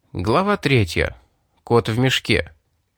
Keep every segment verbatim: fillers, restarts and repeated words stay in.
Глава третья. Кот в мешке.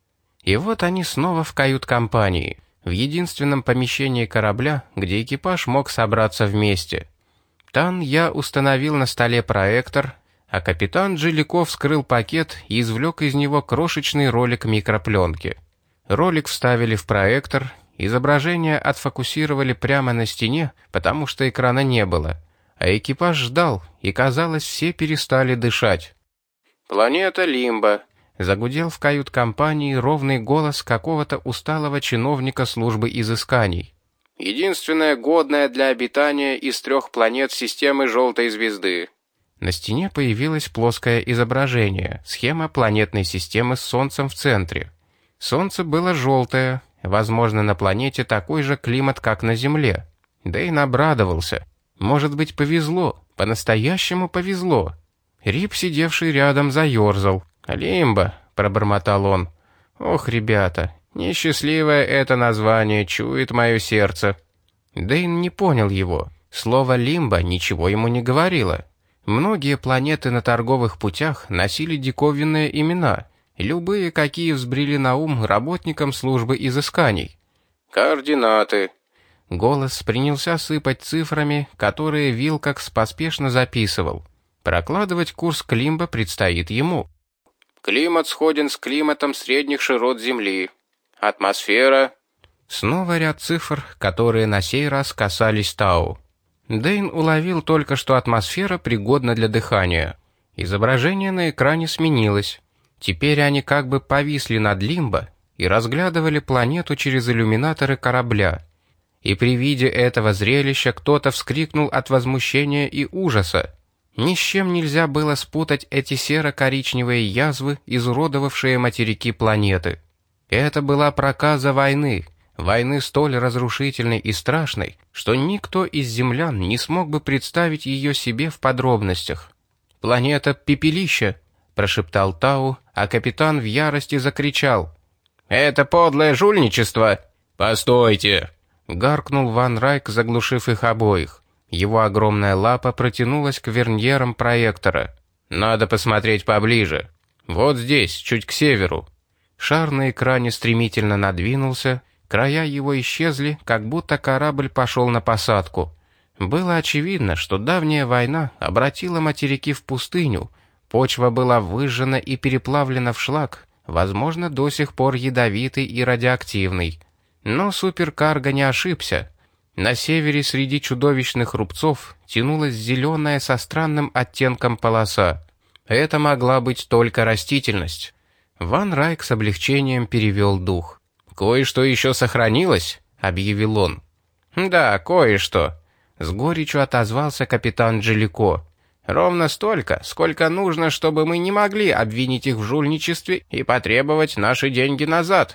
И вот они снова в кают-компании, в единственном помещении корабля, где экипаж мог собраться вместе. Тан Я установил на столе проектор, а капитан Джилико вскрыл пакет и извлек из него крошечный ролик микропленки. Ролик вставили в проектор, изображение отфокусировали прямо на стене, потому что экрана не было, а экипаж ждал, и, казалось, все перестали дышать. «Планета Лимба», — загудел в кают-компании ровный голос какого-то усталого чиновника службы изысканий. «Единственная годная для обитания из трех планет системы желтой звезды». На стене появилось плоское изображение, схема планетной системы с Солнцем в центре. Солнце было желтое, возможно, на планете такой же климат, как на Земле. Дэйн обрадовался. Может быть, повезло, по-настоящему повезло. Рип, сидевший рядом, заерзал. «Лимба», — пробормотал он. «Ох, ребята, несчастливое это название чует мое сердце». Дэйн не понял его. Слово «лимба» ничего ему не говорило. Многие планеты на торговых путях носили диковинные имена, любые, какие взбрели на ум работникам службы изысканий. «Координаты». Голос принялся сыпать цифрами, которые Вилкокс поспешно записывал. Прокладывать курс к Лимбо предстоит ему. Климат сходен с климатом средних широт Земли. Атмосфера. Снова ряд цифр, которые на сей раз касались Тау. Дэйн уловил только, что атмосфера пригодна для дыхания. Изображение на экране сменилось. Теперь они как бы повисли над Лимбо и разглядывали планету через иллюминаторы корабля. И при виде этого зрелища кто-то вскрикнул от возмущения и ужаса. Ни с чем нельзя было спутать эти серо-коричневые язвы, изуродовавшие материки планеты. Это была проказа войны, войны столь разрушительной и страшной, что никто из землян не смог бы представить ее себе в подробностях. «Планета Пепелище», — прошептал Тау, а капитан в ярости закричал. «Это подлое жульничество!» «Постойте!» — гаркнул Ван Райк, заглушив их обоих. Его огромная лапа протянулась к верньерам проектора. «Надо посмотреть поближе. Вот здесь, чуть к северу». Шар на экране стремительно надвинулся, края его исчезли, как будто корабль пошел на посадку. Было очевидно, что давняя война обратила материки в пустыню, почва была выжжена и переплавлена в шлак, возможно, до сих пор ядовитый и радиоактивный. Но суперкарго не ошибся. На севере среди чудовищных рубцов тянулась зеленая со странным оттенком полоса. Это могла быть только растительность. Ван Райк с облегчением перевел дух. «Кое-что еще сохранилось», — объявил он. «Да, кое-что», — с горечью отозвался капитан Джилико. «Ровно столько, сколько нужно, чтобы мы не могли обвинить их в жульничестве и потребовать наши деньги назад».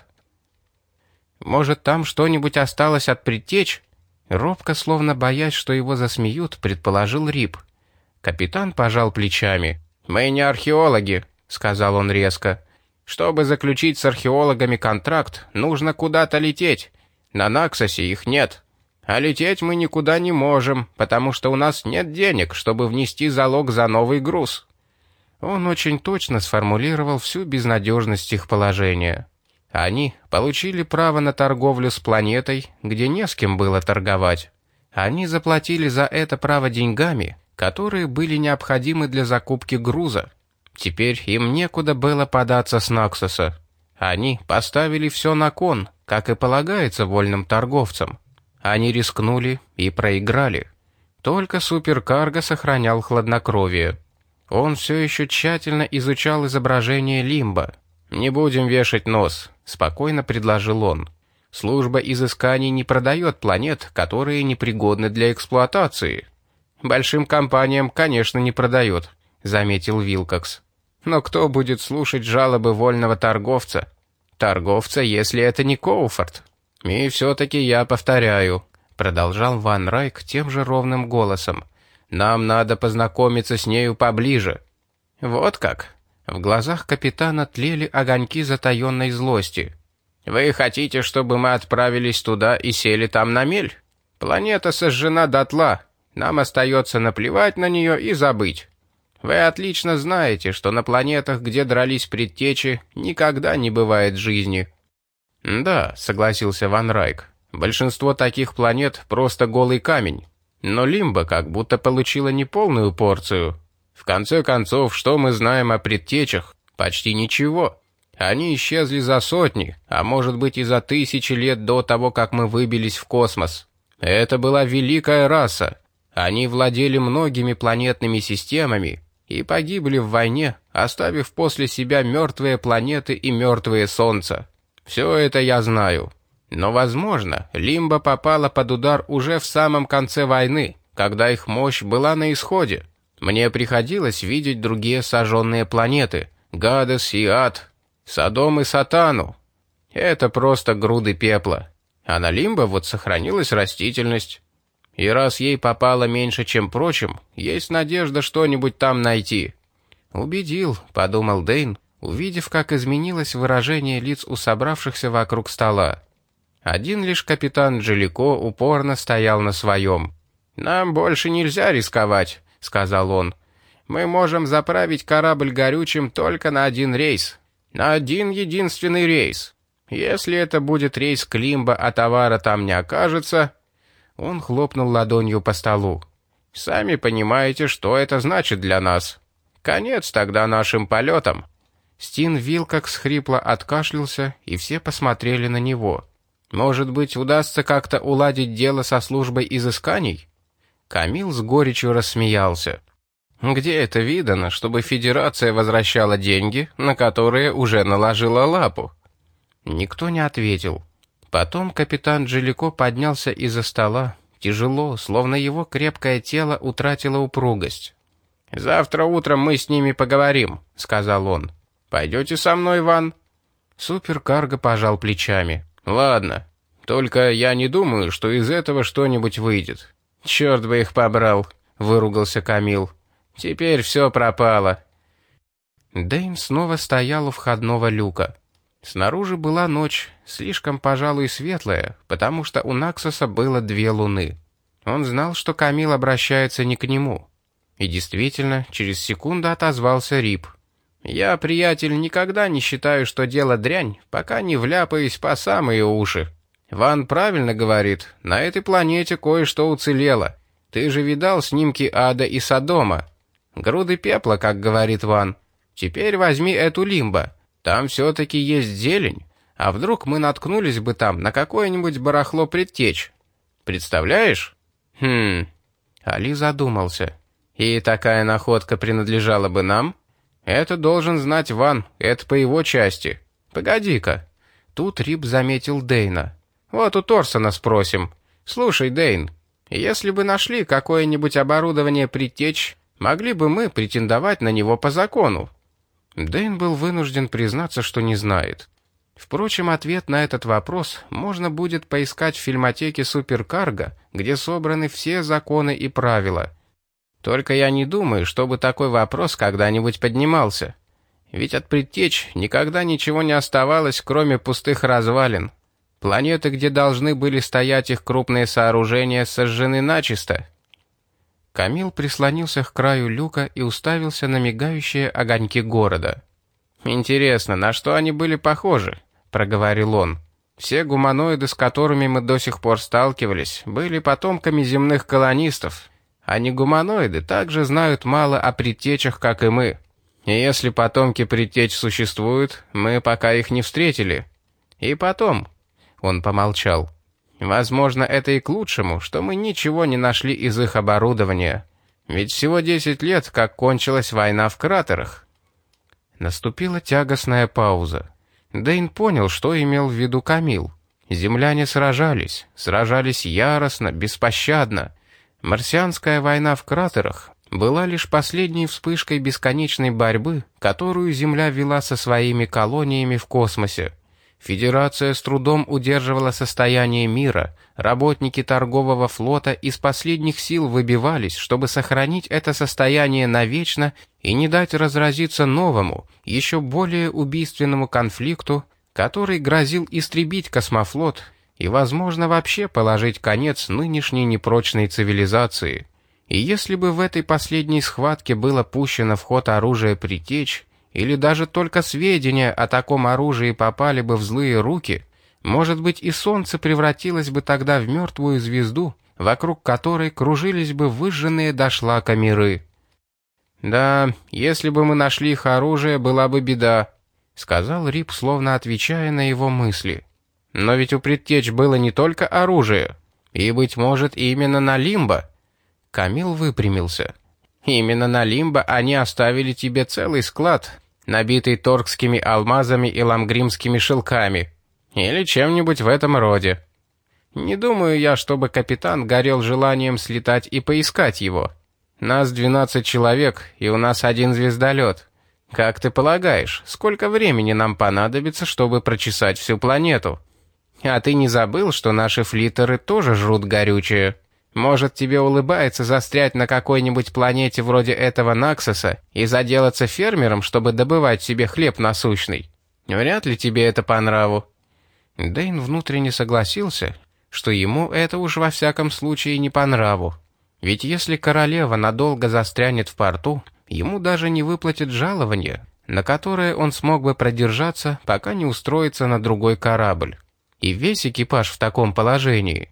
«Может, там что-нибудь осталось от предтеч?» Робко, словно боясь, что его засмеют, предположил Рип. Капитан пожал плечами. «Мы не археологи», — сказал он резко. «Чтобы заключить с археологами контракт, нужно куда-то лететь. На Наксосе их нет. А лететь мы никуда не можем, потому что у нас нет денег, чтобы внести залог за новый груз». Он очень точно сформулировал всю безнадежность их положения. Они получили право на торговлю с планетой, где не с кем было торговать. Они заплатили за это право деньгами, которые были необходимы для закупки груза. Теперь им некуда было податься с Наксоса. Они поставили все на кон, как и полагается вольным торговцам. Они рискнули и проиграли. Только суперкарго сохранял хладнокровие. Он все еще тщательно изучал изображение Лимба. «Не будем вешать нос», — спокойно предложил он. «Служба изысканий не продает планет, которые непригодны для эксплуатации». «Большим компаниям, конечно, не продает», — заметил Вилкокс. «Но кто будет слушать жалобы вольного торговца? Торговца, если это не Коуфорд». «И все-таки я повторяю», — продолжал Ван Райк тем же ровным голосом. «Нам надо познакомиться с нею поближе». «Вот как?» В глазах капитана тлели огоньки затаенной злости. «Вы хотите, чтобы мы отправились туда и сели там на мель? Планета сожжена дотла. Нам остается наплевать на нее и забыть». Вы отлично знаете, что на планетах, где дрались предтечи, никогда не бывает жизни». «Да», — согласился Ван Райк, — «большинство таких планет — просто голый камень. Но Лимба как будто получила неполную порцию. В конце концов, что мы знаем о предтечах? Почти ничего. Они исчезли за сотни, а может быть и за тысячи лет до того, как мы выбились в космос. Это была великая раса. Они владели многими планетными системами и погибли в войне, оставив после себя мертвые планеты и мертвые солнца. Все это я знаю. Но, возможно, Лимба попала под удар уже в самом конце войны, когда их мощь была на исходе. Мне приходилось видеть другие сожженные планеты — Гадес и Ад, Содом и Сатану. Это просто груды пепла. А на Лимба вот сохранилась растительность. И раз ей попало меньше, чем прочим, есть надежда что-нибудь там найти». «Убедил», — подумал Дэйн, увидев, как изменилось выражение лиц у собравшихся вокруг стола. Один лишь капитан Джалико упорно стоял на своем. «Нам больше нельзя рисковать», — сказал он. «Мы можем заправить корабль горючим только на один рейс. На один единственный рейс. Если это будет рейс к Лимба, а товара там не окажется...» Он хлопнул ладонью по столу. «Сами понимаете, что это значит для нас. Конец тогда нашим полетам». Стин Вилкокс хрипло откашлялся, и все посмотрели на него. «Может быть, удастся как-то уладить дело со службой изысканий?» Камил с горечью рассмеялся. «Где это видано, чтобы Федерация возвращала деньги, на которые уже наложила лапу?» Никто не ответил. Потом капитан Джалико поднялся из-за стола, тяжело, словно его крепкое тело утратило упругость. «Завтра утром мы с ними поговорим», — сказал он. «Пойдете со мной, Ван?» Суперкарго пожал плечами. «Ладно, только я не думаю, что из этого что-нибудь выйдет». «Черт бы их побрал», — выругался Камил. «Теперь все пропало». Дэйн снова стоял у входного люка. Снаружи была ночь, слишком, пожалуй, светлая, потому что у Наксоса было две луны. Он знал, что Камил обращается не к нему. И действительно, через секунду отозвался Рип. «Я, приятель, никогда не считаю, что дело дрянь, пока не вляпаюсь по самые уши. Ван правильно говорит, на этой планете кое-что уцелело. Ты же видал снимки Ада и Содома? Груды пепла, как говорит Ван. Теперь возьми эту Лимбо. Там все-таки есть зелень. А вдруг мы наткнулись бы там на какое-нибудь барахло предтеч? Представляешь?» «Хм...» Али задумался. «И такая находка принадлежала бы нам?» «Это должен знать Ван, это по его части. Погоди-ка». Тут Рип заметил Дэйна. «Вот у Торсона спросим. Слушай, Дэйн, если бы нашли какое-нибудь оборудование предтеч, могли бы мы претендовать на него по закону?» Дэйн был вынужден признаться, что не знает. Впрочем, ответ на этот вопрос можно будет поискать в фильмотеке Суперкарго, где собраны все законы и правила. Только я не думаю, чтобы такой вопрос когда-нибудь поднимался. Ведь от предтеч никогда ничего не оставалось, кроме пустых развалин. Планеты, где должны были стоять их крупные сооружения, сожжены начисто. Камил прислонился к краю люка и уставился на мигающие огоньки города. «Интересно, на что они были похожи?» — проговорил он. «Все гуманоиды, с которыми мы до сих пор сталкивались, были потомками земных колонистов. А не гуманоиды также знают мало о предтечах, как и мы. И если потомки предтеч существуют, мы пока их не встретили. И потом...» Он помолчал. «Возможно, это и к лучшему, что мы ничего не нашли из их оборудования. Ведь всего десять лет, как кончилась война в кратерах». Наступила тягостная пауза. Дэйн понял, что имел в виду Камил. Земляне сражались, сражались яростно, беспощадно. Марсианская война в кратерах была лишь последней вспышкой бесконечной борьбы, которую Земля вела со своими колониями в космосе. Федерация с трудом удерживала состояние мира, работники торгового флота из последних сил выбивались, чтобы сохранить это состояние навечно и не дать разразиться новому, еще более убийственному конфликту, который грозил истребить космофлот и, возможно, вообще положить конец нынешней непрочной цивилизации. И если бы в этой последней схватке было пущено в ход оружие Притечь, или даже только сведения о таком оружии попали бы в злые руки, может быть, и солнце превратилось бы тогда в мертвую звезду, вокруг которой кружились бы выжженные до шлака миры. «Да, если бы мы нашли их оружие, была бы беда», — сказал Рип, словно отвечая на его мысли. «Но ведь у Предтеч было не только оружие, и, быть может, именно на Лимбо». Камил выпрямился. «Именно на Лимбо они оставили тебе целый склад, набитый торгскими алмазами и ламгримскими шелками, или чем-нибудь в этом роде. Не думаю я, чтобы капитан горел желанием слетать и поискать его. Нас двенадцать человек, и у нас один звездолет. Как ты полагаешь, сколько времени нам понадобится, чтобы прочесать всю планету? А ты не забыл, что наши флиттеры тоже жрут горючее? Может, тебе улыбается застрять на какой-нибудь планете вроде этого Наксоса и заделаться фермером, чтобы добывать себе хлеб насущный? Вряд ли тебе это по нраву». Дэйн внутренне согласился, что ему это уж во всяком случае не по нраву. Ведь если королева надолго застрянет в порту, ему даже не выплатят жалование, на которое он смог бы продержаться, пока не устроится на другой корабль. И весь экипаж в таком положении.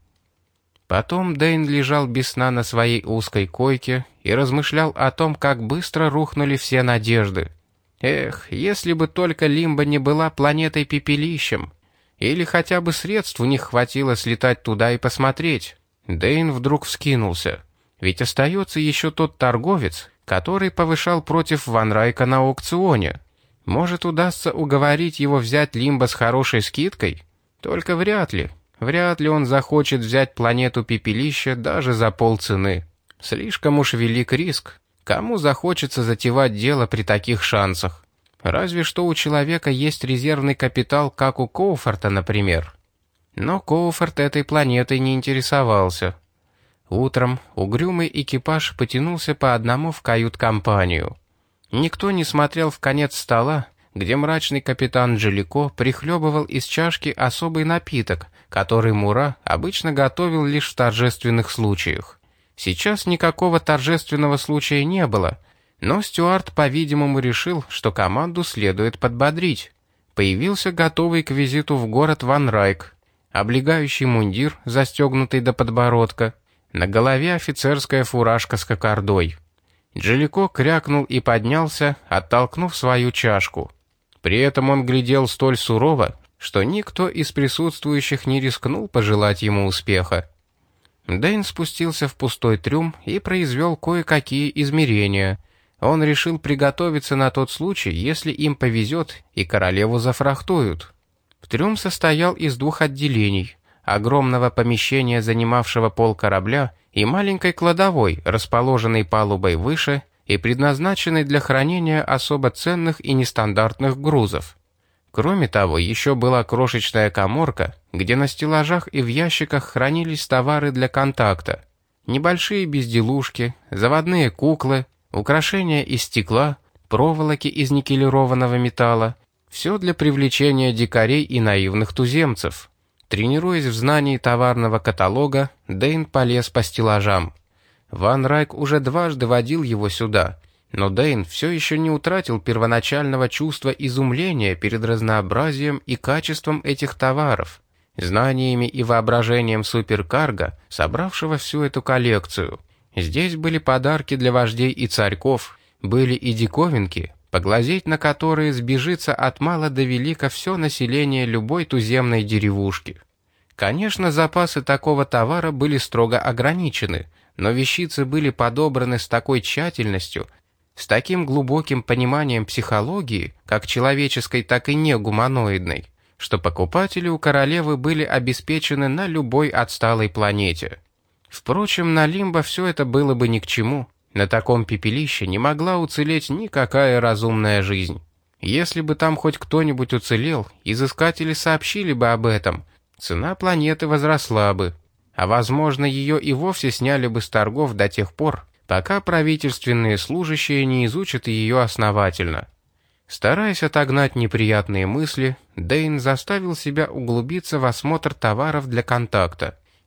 Потом Дэйн лежал без сна на своей узкой койке и размышлял о том, как быстро рухнули все надежды. Эх, если бы только Лимбо не была планетой-пепелищем, или хотя бы средств у них хватило слетать туда и посмотреть. Дэйн вдруг вскинулся. Ведь остается еще тот торговец, который повышал против Ван Райка на аукционе. Может, удастся уговорить его взять Лимбо с хорошей скидкой? Только вряд ли. Вряд ли он захочет взять планету Пепелища даже за полцены. Слишком уж велик риск. Кому захочется затевать дело при таких шансах? Разве что у человека есть резервный капитал, как у Коуфорта, например. Но Коуфорт этой планетой не интересовался. Утром угрюмый экипаж потянулся по одному в кают-компанию. Никто не смотрел в конец стола, где мрачный капитан Джелико прихлебывал из чашки особый напиток, который Мура обычно готовил лишь в торжественных случаях. Сейчас никакого торжественного случая не было, но Стюарт, по-видимому, решил, что команду следует подбодрить. Появился готовый к визиту в город Ван Райк, облегающий мундир, застегнутый до подбородка, на голове офицерская фуражка с кокардой. Джелико крякнул и поднялся, оттолкнув свою чашку. При этом он глядел столь сурово, что никто из присутствующих не рискнул пожелать ему успеха. Дэйн спустился в пустой трюм и произвел кое-какие измерения. Он решил приготовиться на тот случай, если им повезет и королеву зафрахтуют. Трюм состоял из двух отделений: огромного помещения, занимавшего пол корабля, и маленькой кладовой, расположенной палубой выше и предназначенной для хранения особо ценных и нестандартных грузов. Кроме того, еще была крошечная каморка, где на стеллажах и в ящиках хранились товары для контакта. Небольшие безделушки, заводные куклы, украшения из стекла, проволоки из никелированного металла. Все для привлечения дикарей и наивных туземцев. Тренируясь в знании товарного каталога, Дэйн полез по стеллажам. Ван Райк уже дважды водил его сюда, но Дэйн все еще не утратил первоначального чувства изумления перед разнообразием и качеством этих товаров, знаниями и воображением суперкарго, собравшего всю эту коллекцию. Здесь были подарки для вождей и царьков, были и диковинки, поглазеть на которые сбежится от мала до велика все население любой туземной деревушки. Конечно, запасы такого товара были строго ограничены, но вещицы были подобраны с такой тщательностью, с таким глубоким пониманием психологии, как человеческой, так и негуманоидной, что покупатели у королевы были обеспечены на любой отсталой планете. Впрочем, на Лимбо все это было бы ни к чему. На таком пепелище не могла уцелеть никакая разумная жизнь. Если бы там хоть кто-нибудь уцелел, изыскатели сообщили бы об этом, цена планеты возросла бы, а возможно, ее и вовсе сняли бы с торгов до тех пор, пока правительственные служащие не изучат ее основательно. Стараясь отогнать неприятные мысли, Дэйн заставил себя углубиться в осмотр товаров для контакта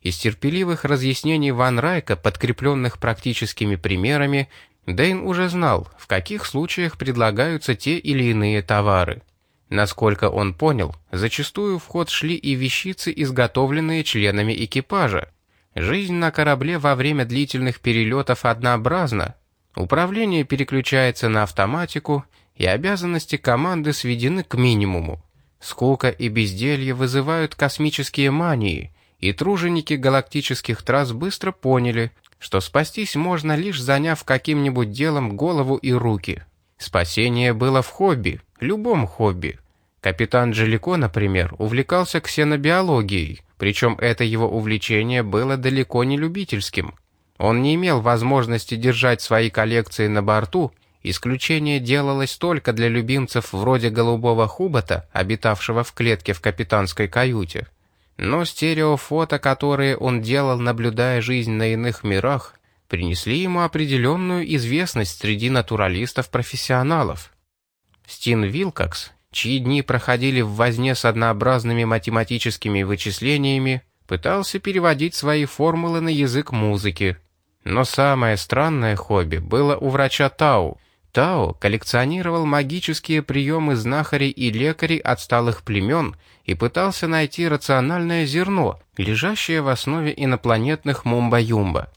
Из терпеливых разъяснений Ван Райка, подкрепленных практическими примерами, Дэйн уже знал, в каких случаях предлагаются те или иные товары. Насколько он понял, зачастую в ход шли и вещицы, изготовленные членами экипажа. Жизнь на корабле во время длительных перелетов однообразна. Управление переключается на автоматику, и обязанности команды сведены к минимуму. Скука и безделье вызывают космические мании, и труженики галактических трасс быстро поняли, что спастись можно, лишь заняв каким-нибудь делом голову и руки. Спасение было в хобби, любом хобби. Капитан Джалико, например, увлекался ксенобиологией, причем это его увлечение было далеко не любительским. Он не имел возможности держать свои коллекции на борту, исключение делалось только для любимцев вроде голубого хубота, обитавшего в клетке в капитанской каюте. Но стереофото, которые он делал, наблюдая жизнь на иных мирах, принесли ему определенную известность среди натуралистов-профессионалов. Стин Вилкокс, чьи дни проходили в возне с однообразными математическими вычислениями, пытался переводить свои формулы на язык музыки. Но самое странное хобби было у врача Тау. Тао коллекционировал магические приемы знахарей и лекарей отсталых племен и пытался найти рациональное зерно, лежащее в основе инопланетных мумба-юмба.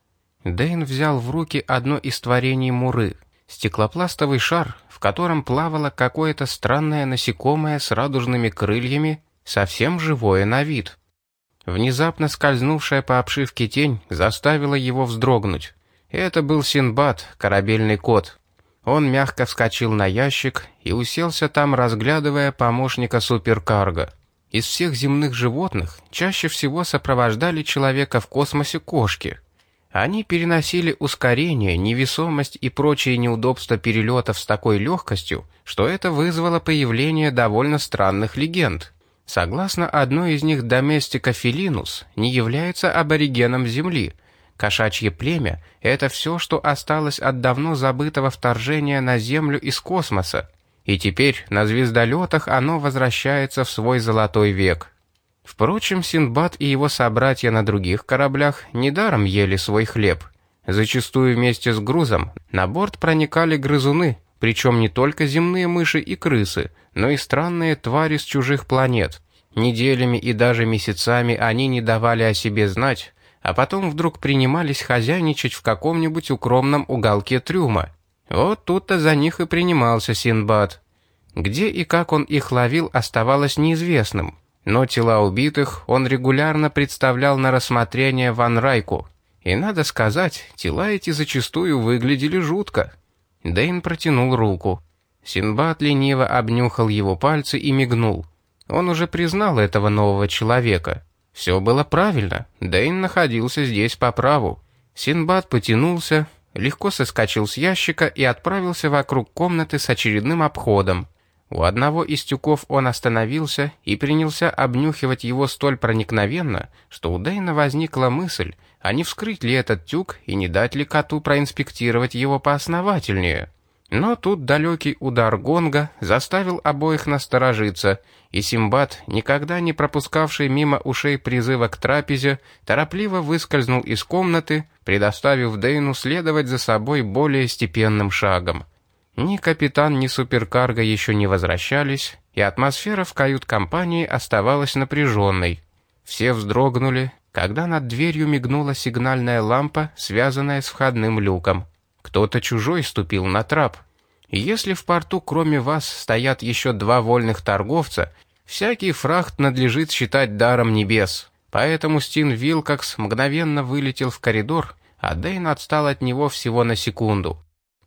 Дэйн взял в руки одно из творений Муры — стеклопластовый шар, в котором плавало какое-то странное насекомое с радужными крыльями, совсем живое на вид. Внезапно скользнувшая по обшивке тень заставила его вздрогнуть. Это был Синдбад, корабельный кот. Он мягко вскочил на ящик и уселся там, разглядывая помощника суперкарго. Из всех земных животных чаще всего сопровождали человека в космосе кошки. Они переносили ускорение, невесомость и прочие неудобства перелетов с такой легкостью, что это вызвало появление довольно странных легенд. Согласно одной из них, доместика Фелинус не является аборигеном Земли. Кошачье племя — это все, что осталось от давно забытого вторжения на Землю из космоса, и теперь на звездолетах оно возвращается в свой золотой век. Впрочем, Синдбад и его собратья на других кораблях недаром ели свой хлеб. Зачастую вместе с грузом на борт проникали грызуны, причем не только земные мыши и крысы, но и странные твари с чужих планет. Неделями и даже месяцами они не давали о себе знать, а потом вдруг принимались хозяйничать в каком-нибудь укромном уголке трюма. Вот тут-то за них и принимался Синдбад. Где и как он их ловил, оставалось неизвестным, но тела убитых он регулярно представлял на рассмотрение Ван Райку. И надо сказать, тела эти зачастую выглядели жутко. Дэйн протянул руку. Синдбад лениво обнюхал его пальцы и мигнул. Он уже признал этого нового человека. Все было правильно, Дэйн находился здесь по праву. Синдбад потянулся, легко соскочил с ящика и отправился вокруг комнаты с очередным обходом. У одного из тюков он остановился и принялся обнюхивать его столь проникновенно, что у Дэйна возникла мысль, а не вскрыть ли этот тюк и не дать ли коту проинспектировать его поосновательнее. Но тут далекий удар гонга заставил обоих насторожиться, и Синдбад, никогда не пропускавший мимо ушей призыва к трапезе, торопливо выскользнул из комнаты, предоставив Дэйну следовать за собой более степенным шагом. Ни капитан, ни суперкарго еще не возвращались, и атмосфера в кают-компании оставалась напряженной. Все вздрогнули, когда над дверью мигнула сигнальная лампа, связанная с входным люком. Кто-то чужой ступил на трап. Если в порту кроме вас стоят еще два вольных торговца, всякий фрахт надлежит считать даром небес. Поэтому Стин Вилкокс мгновенно вылетел в коридор, а Дэйн отстал от него всего на секунду.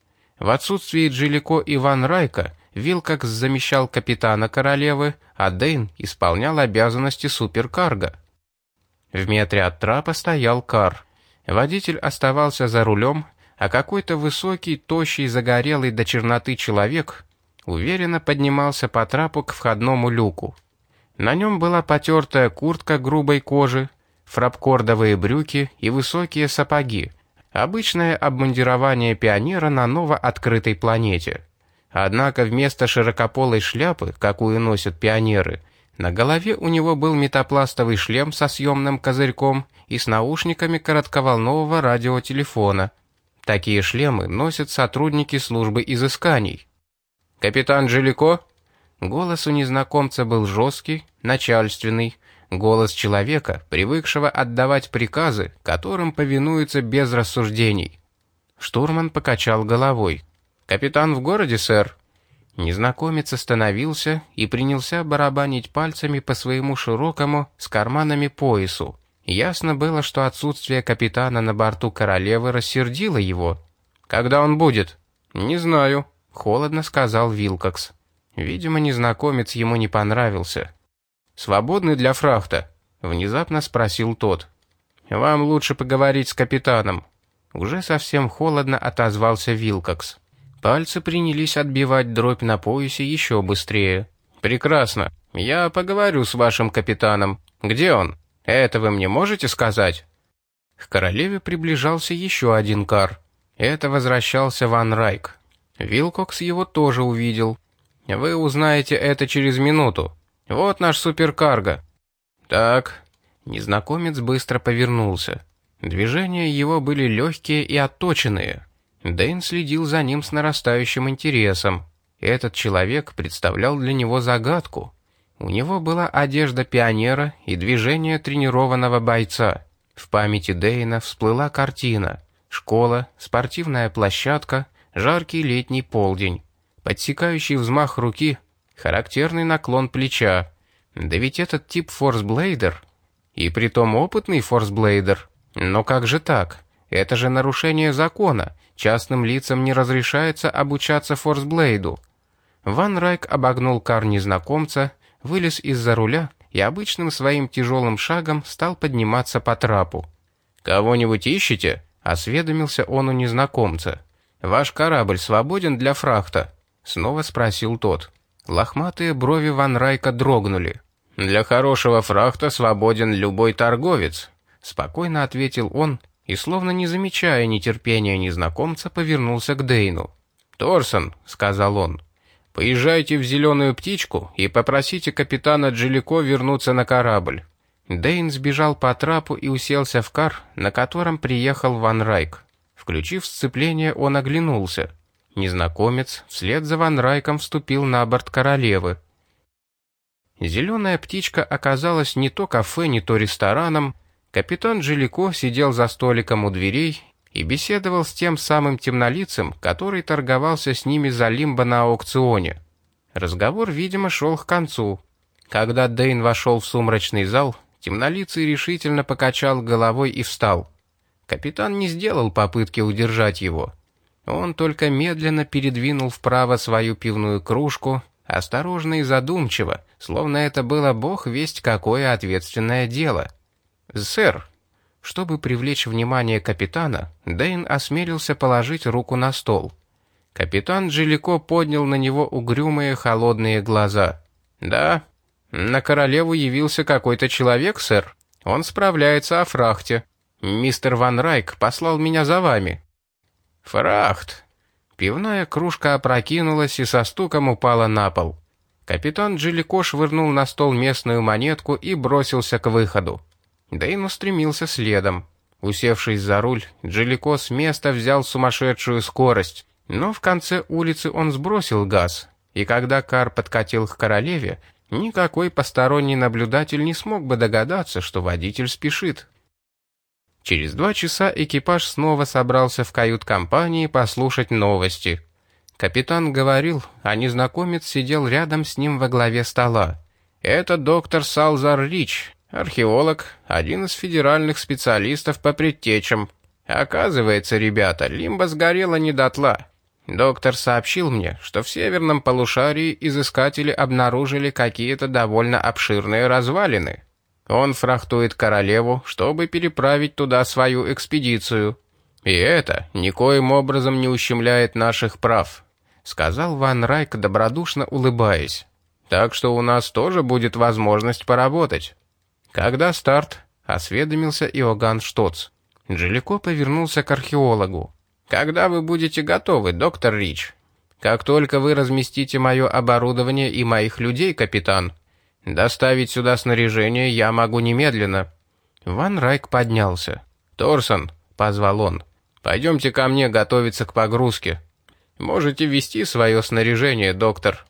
В отсутствие Джалико и Ван Райка Вилкокс замещал капитана королевы, а Дэйн исполнял обязанности суперкарго. В метре от трапа стоял Кар. Водитель оставался за рулем, а какой-то высокий, тощий, загорелый до черноты человек уверенно поднимался по трапу к входному люку. На нем была потертая куртка грубой кожи, фрапкордовые брюки и высокие сапоги, обычное обмундирование пионера на новооткрытой планете. Однако вместо широкополой шляпы, какую носят пионеры, На голове у него был метапластовый шлем со съемным козырьком и с наушниками коротковолнового радиотелефона. Такие шлемы носят сотрудники службы изысканий. «Капитан Джелико?» Голос у незнакомца был жесткий, начальственный, голос человека, привыкшего отдавать приказы, которым повинуются без рассуждений. Штурман покачал головой. «Капитан в городе, сэр?» Незнакомец остановился и принялся барабанить пальцами по своему широкому, с карманами поясу. Ясно было, что отсутствие капитана на борту королевы рассердило его. «Когда он будет?» «Не знаю», — холодно сказал Вилкокс. Видимо, незнакомец ему не понравился. «Свободны для фрахта?» — внезапно спросил тот. «Вам лучше поговорить с капитаном». Уже совсем холодно отозвался Вилкокс. Пальцы принялись отбивать дробь на поясе еще быстрее. «Прекрасно. Я поговорю с вашим капитаном. Где он? Это вы мне можете сказать?» К королеве приближался еще один кар. Это возвращался Ван Райк. Вилкокс его тоже увидел. «Вы узнаете это через минуту. Вот наш суперкарго». «Так». Незнакомец быстро повернулся. Движения его были легкие и отточенные. Дэйн следил за ним с нарастающим интересом. Этот человек представлял для него загадку. У него была одежда пионера и движение тренированного бойца. В памяти Дэйна всплыла картина. Школа, спортивная площадка, жаркий летний полдень. Подсекающий взмах руки, характерный наклон плеча. Да ведь этот тип форсблейдер. И притом опытный форсблейдер. Но как же так? Это же нарушение закона. Частным лицам не разрешается обучаться форсблейду. Ван Райк обогнул кар незнакомца, вылез из-за руля и обычным своим тяжелым шагом стал подниматься по трапу. «Кого-нибудь ищете?» — осведомился он у незнакомца. «Ваш корабль свободен для фрахта?» — снова спросил тот. Лохматые брови Ван Райка дрогнули. «Для хорошего фрахта свободен любой торговец», — спокойно ответил он, и, словно не замечая нетерпения незнакомца, повернулся к Дэйну. «Торсон», — сказал он, — «поезжайте в «Зеленую птичку» и попросите капитана Джелико вернуться на корабль». Дэйн сбежал по трапу и уселся в кар, на котором приехал Ван Райк. Включив сцепление, он оглянулся. Незнакомец вслед за Ван Райком вступил на борт королевы. «Зеленая птичка» оказалась не то кафе, не то рестораном. Капитан Джелико сидел за столиком у дверей и беседовал с тем самым темнолицем, который торговался с ними за лимбо на аукционе. Разговор, видимо, шел к концу. Когда Дэйн вошел в сумрачный зал, темнолицый решительно покачал головой и встал. Капитан не сделал попытки удержать его. Он только медленно передвинул вправо свою пивную кружку, осторожно и задумчиво, словно это было бог весть какое ответственное дело. «Сэр», чтобы привлечь внимание капитана, Дэйн осмелился положить руку на стол. Капитан Джелико поднял на него угрюмые холодные глаза. «Да, на королеву явился какой-то человек, сэр. Он справляется о фрахте. Мистер Ван Райк послал меня за вами». «Фрахт!» Пивная кружка опрокинулась и со стуком упала на пол. Капитан Джелико швырнул на стол местную монетку и бросился к выходу. Дэйн устремился следом. Усевшись за руль, Джелико с места взял сумасшедшую скорость, но в конце улицы он сбросил газ, и когда кар подкатил к королеве, никакой посторонний наблюдатель не смог бы догадаться, что водитель спешит. Через два часа экипаж снова собрался в кают-компании послушать новости. Капитан говорил, а незнакомец сидел рядом с ним во главе стола. «Это доктор Салзар Рич, археолог, один из федеральных специалистов по предтечам. Оказывается, ребята, лимба сгорела не дотла. Доктор сообщил мне, что в северном полушарии изыскатели обнаружили какие-то довольно обширные развалины. Он фрахтует королеву, чтобы переправить туда свою экспедицию. И это никоим образом не ущемляет наших прав», — сказал Ван Райк, добродушно улыбаясь. «Так что у нас тоже будет возможность поработать». «Когда старт?» — осведомился Иоганн Штоц. Джелико повернулся к археологу. «Когда вы будете готовы, доктор Рич?» «Как только вы разместите мое оборудование и моих людей, капитан». «Доставить сюда снаряжение я могу немедленно». Ван Райк поднялся. «Торсон», — позвал он, — «пойдемте ко мне готовиться к погрузке. Можете вести свое снаряжение, доктор».